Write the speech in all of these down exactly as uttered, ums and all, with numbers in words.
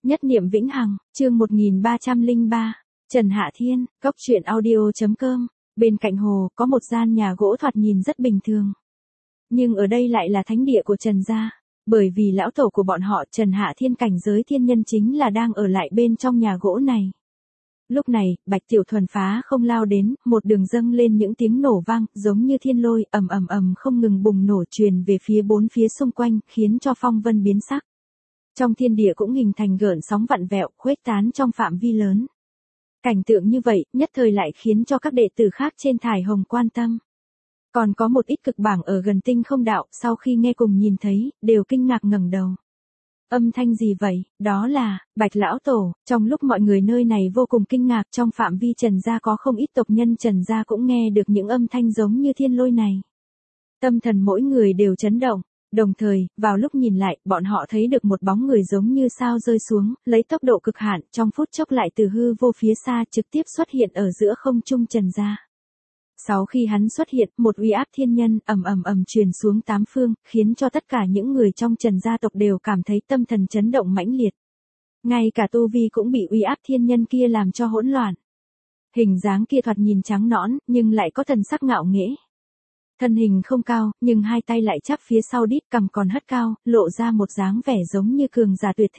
Nhất niệm vĩnh hằng, chương một nghìn ba trăm lẻ ba, Trần Hạ Thiên, cốc truyện audio.com. Bên cạnh hồ, có một gian nhà gỗ thoạt nhìn rất bình thường. Nhưng ở đây lại là thánh địa của Trần gia, bởi vì lão tổ của bọn họ Trần Hạ Thiên cảnh giới thiên nhân chính là đang ở lại bên trong nhà gỗ này. Lúc này, Bạch Tiểu Thuần phá không lao đến, một đường dâng lên những tiếng nổ vang, giống như thiên lôi, ầm ầm ầm không ngừng bùng nổ truyền về phía bốn phía xung quanh, khiến cho phong vân biến sắc. Trong thiên địa cũng hình thành gợn sóng vặn vẹo, khuếch tán trong phạm vi lớn. Cảnh tượng như vậy, nhất thời lại khiến cho các đệ tử khác trên thải hồng quan tâm. Còn có một ít cực bảng ở gần tinh không đạo, sau khi nghe cùng nhìn thấy, đều kinh ngạc ngẩng đầu. Âm thanh gì vậy? Đó là Bạch Lão Tổ. Trong lúc mọi người nơi này vô cùng kinh ngạc, trong phạm vi Trần gia có không ít tộc nhân Trần gia cũng nghe được những âm thanh giống như thiên lôi này. Tâm thần mỗi người đều chấn động. Đồng thời, vào lúc nhìn lại, bọn họ thấy được một bóng người giống như sao rơi xuống, lấy tốc độ cực hạn, trong phút chốc lại từ hư vô phía xa trực tiếp xuất hiện ở giữa không trung Trần gia. Sau khi hắn xuất hiện, một uy áp thiên nhân ầm ầm ầm truyền xuống tám phương, khiến cho tất cả những người trong Trần gia tộc đều cảm thấy tâm thần chấn động mãnh liệt. Ngay cả tu vi cũng bị uy áp thiên nhân kia làm cho hỗn loạn. Hình dáng kia thoạt nhìn trắng nõn, nhưng lại có thần sắc ngạo nghễ. Thân hình không cao, nhưng hai tay lại chắp phía sau đít, cằm còn hất cao, lộ ra một dáng vẻ giống như cường giả tuyệt thế.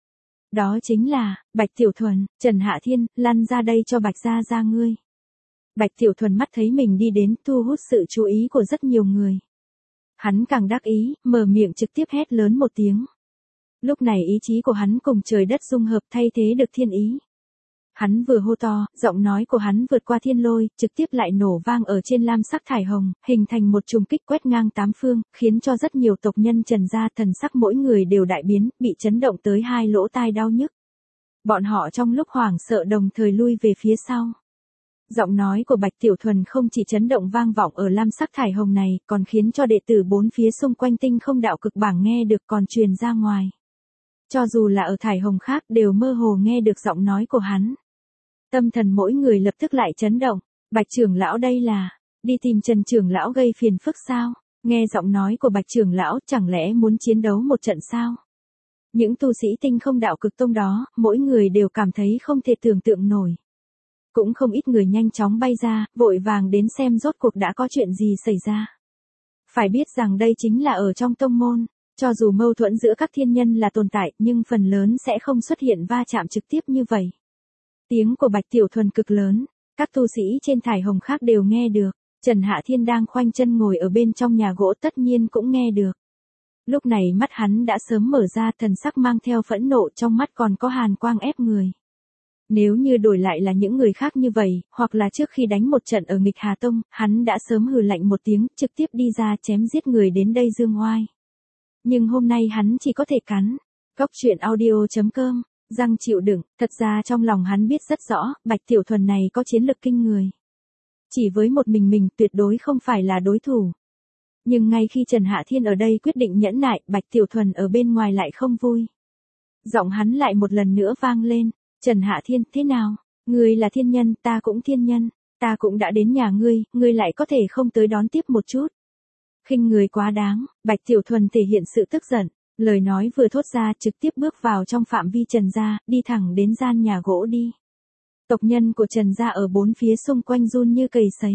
Đó chính là Bạch Tiểu Thuần. Trần Hạ Thiên, lăn ra đây cho Bạch gia gia ngươi. Bạch Tiểu Thuần mắt thấy mình đi đến, thu hút sự chú ý của rất nhiều người. Hắn càng đắc ý, mở miệng trực tiếp hét lớn một tiếng. Lúc này ý chí của hắn cùng trời đất dung hợp thay thế được thiên ý. Hắn vừa hô to, giọng nói của hắn vượt qua thiên lôi, trực tiếp lại nổ vang ở trên lam sắc thải hồng, hình thành một trùng kích quét ngang tám phương, khiến cho rất nhiều tộc nhân Trần gia thần sắc mỗi người đều đại biến, bị chấn động tới hai lỗ tai đau nhức. Bọn họ trong lúc hoảng sợ đồng thời lui về phía sau. Giọng nói của Bạch Tiểu Thuần không chỉ chấn động vang vọng ở lam sắc thải hồng này, còn khiến cho đệ tử bốn phía xung quanh tinh không đạo cực bảng nghe được còn truyền ra ngoài. Cho dù là ở thải hồng khác đều mơ hồ nghe được giọng nói của hắn. Tâm thần mỗi người lập tức lại chấn động. Bạch trưởng lão đây là đi tìm Trần trưởng lão gây phiền phức sao? Nghe giọng nói của Bạch trưởng lão, chẳng lẽ muốn chiến đấu một trận sao? Những tu sĩ tinh không đạo cực tông đó, mỗi người đều cảm thấy không thể tưởng tượng nổi. Cũng không ít người nhanh chóng bay ra, vội vàng đến xem rốt cuộc đã có chuyện gì xảy ra. Phải biết rằng đây chính là ở trong tông môn, cho dù mâu thuẫn giữa các thiên nhân là tồn tại, nhưng phần lớn sẽ không xuất hiện va chạm trực tiếp như vậy. Tiếng của Bạch Tiểu Thuần cực lớn, các tu sĩ trên thải hồng khác đều nghe được. Trần Hạ Thiên đang khoanh chân ngồi ở bên trong nhà gỗ tất nhiên cũng nghe được. Lúc này mắt hắn đã sớm mở ra, thần sắc mang theo phẫn nộ, trong mắt còn có hàn quang ép người. Nếu như đổi lại là những người khác như vậy, hoặc là trước khi đánh một trận ở nghịch Hà Tông, hắn đã sớm hừ lạnh một tiếng, trực tiếp đi ra chém giết người đến đây dương oai. Nhưng hôm nay hắn chỉ có thể cắn. Cốc truyện audio.com, răng chịu đựng, thật ra trong lòng hắn biết rất rõ, Bạch Tiểu Thuần này có chiến lực kinh người. Chỉ với một mình mình tuyệt đối không phải là đối thủ. Nhưng ngay khi Trần Hạ Thiên ở đây quyết định nhẫn nại, Bạch Tiểu Thuần ở bên ngoài lại không vui. Giọng hắn lại một lần nữa vang lên. Trần Hạ Thiên, thế nào? Ngươi là thiên nhân, ta cũng thiên nhân. Ta cũng đã đến nhà ngươi, ngươi lại có thể không tới đón tiếp một chút. Khinh người quá đáng. Bạch Tiểu Thuần thể hiện sự tức giận. Lời nói vừa thốt ra trực tiếp bước vào trong phạm vi Trần gia, đi thẳng đến gian nhà gỗ đi. Tộc nhân của Trần gia ở bốn phía xung quanh run như cầy sấy.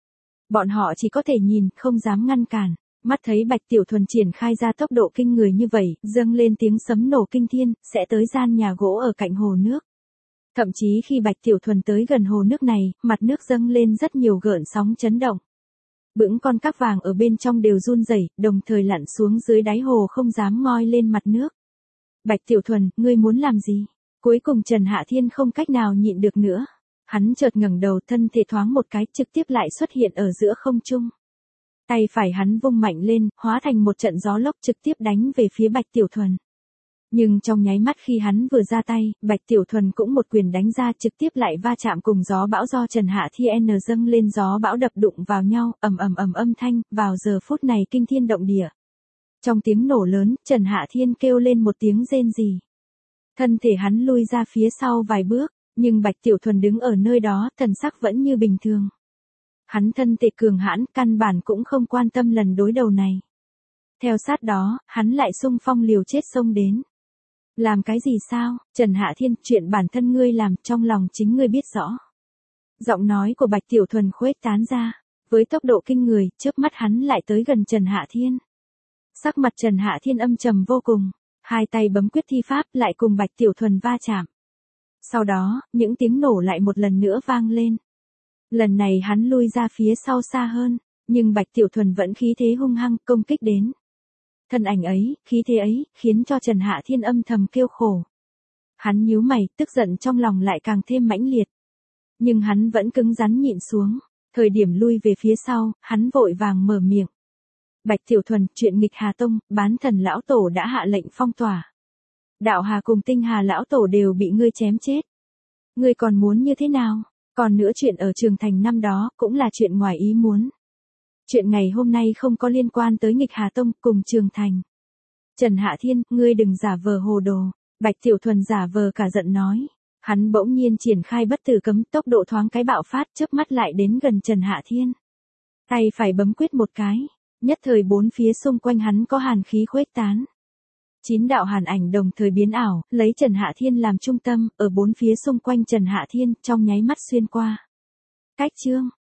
Bọn họ chỉ có thể nhìn, không dám ngăn cản. Mắt thấy Bạch Tiểu Thuần triển khai ra tốc độ kinh người như vậy, dâng lên tiếng sấm nổ kinh thiên, sẽ tới gian nhà gỗ ở cạnh hồ nước. Thậm chí khi Bạch Tiểu Thuần tới gần hồ nước này, mặt nước dâng lên rất nhiều gợn sóng chấn động. Bững con cáp vàng ở bên trong đều run rẩy, đồng thời lặn xuống dưới đáy hồ không dám ngoi lên mặt nước. Bạch Tiểu Thuần, ngươi muốn làm gì? Cuối cùng Trần Hạ Thiên không cách nào nhịn được nữa. Hắn chợt ngẩng đầu, thân thể thoáng một cái, trực tiếp lại xuất hiện ở giữa không trung. Tay phải hắn vung mạnh lên, hóa thành một trận gió lốc trực tiếp đánh về phía Bạch Tiểu Thuần. Nhưng trong nháy mắt khi hắn vừa ra tay, Bạch Tiểu Thuần cũng một quyền đánh ra, trực tiếp lại va chạm cùng gió bão do Trần Hạ Thiên dâng lên, gió bão đập đụng vào nhau, ầm ầm ầm âm thanh, vào giờ phút này kinh thiên động địa. Trong tiếng nổ lớn, Trần Hạ Thiên kêu lên một tiếng rên rỉ. Thân thể hắn lui ra phía sau vài bước, nhưng Bạch Tiểu Thuần đứng ở nơi đó, thần sắc vẫn như bình thường. Hắn thân thể cường hãn, căn bản cũng không quan tâm lần đối đầu này. Theo sát đó, hắn lại xung phong liều chết xông đến. Làm cái gì sao, Trần Hạ Thiên, chuyện bản thân ngươi làm, trong lòng chính ngươi biết rõ. Giọng nói của Bạch Tiểu Thuần khuếch tán ra, với tốc độ kinh người, chớp mắt hắn lại tới gần Trần Hạ Thiên. Sắc mặt Trần Hạ Thiên âm trầm vô cùng, hai tay bấm quyết thi pháp lại cùng Bạch Tiểu Thuần va chạm. Sau đó, những tiếng nổ lại một lần nữa vang lên. Lần này hắn lui ra phía sau xa hơn, nhưng Bạch Tiểu Thuần vẫn khí thế hung hăng công kích đến. Thân ảnh ấy, khí thế ấy, khiến cho Trần Hạ Thiên âm thầm kêu khổ. Hắn nhíu mày, tức giận trong lòng lại càng thêm mãnh liệt. Nhưng hắn vẫn cứng rắn nhịn xuống, thời điểm lui về phía sau, hắn vội vàng mở miệng. Bạch Tiểu Thuần, chuyện nghịch Hà Tông, bán thần lão tổ đã hạ lệnh phong tỏa. Đạo Hà cùng Tinh Hà lão tổ đều bị ngươi chém chết. Ngươi còn muốn như thế nào? Còn nữa chuyện ở Trường Thành năm đó cũng là chuyện ngoài ý muốn. Chuyện ngày hôm nay không có liên quan tới nghịch Hà Tông cùng Trường Thành. Trần Hạ Thiên, ngươi đừng giả vờ hồ đồ. Bạch Tiểu Thuần giả vờ cả giận nói. Hắn bỗng nhiên triển khai bất tử cấm, tốc độ thoáng cái bạo phát, chớp mắt lại đến gần Trần Hạ Thiên. Tay phải bấm quyết một cái, nhất thời bốn phía xung quanh hắn có hàn khí khuếch tán. Chín đạo hàn ảnh đồng thời biến ảo, lấy Trần Hạ Thiên làm trung tâm, ở bốn phía xung quanh Trần Hạ Thiên, trong nháy mắt xuyên qua. Cách chương,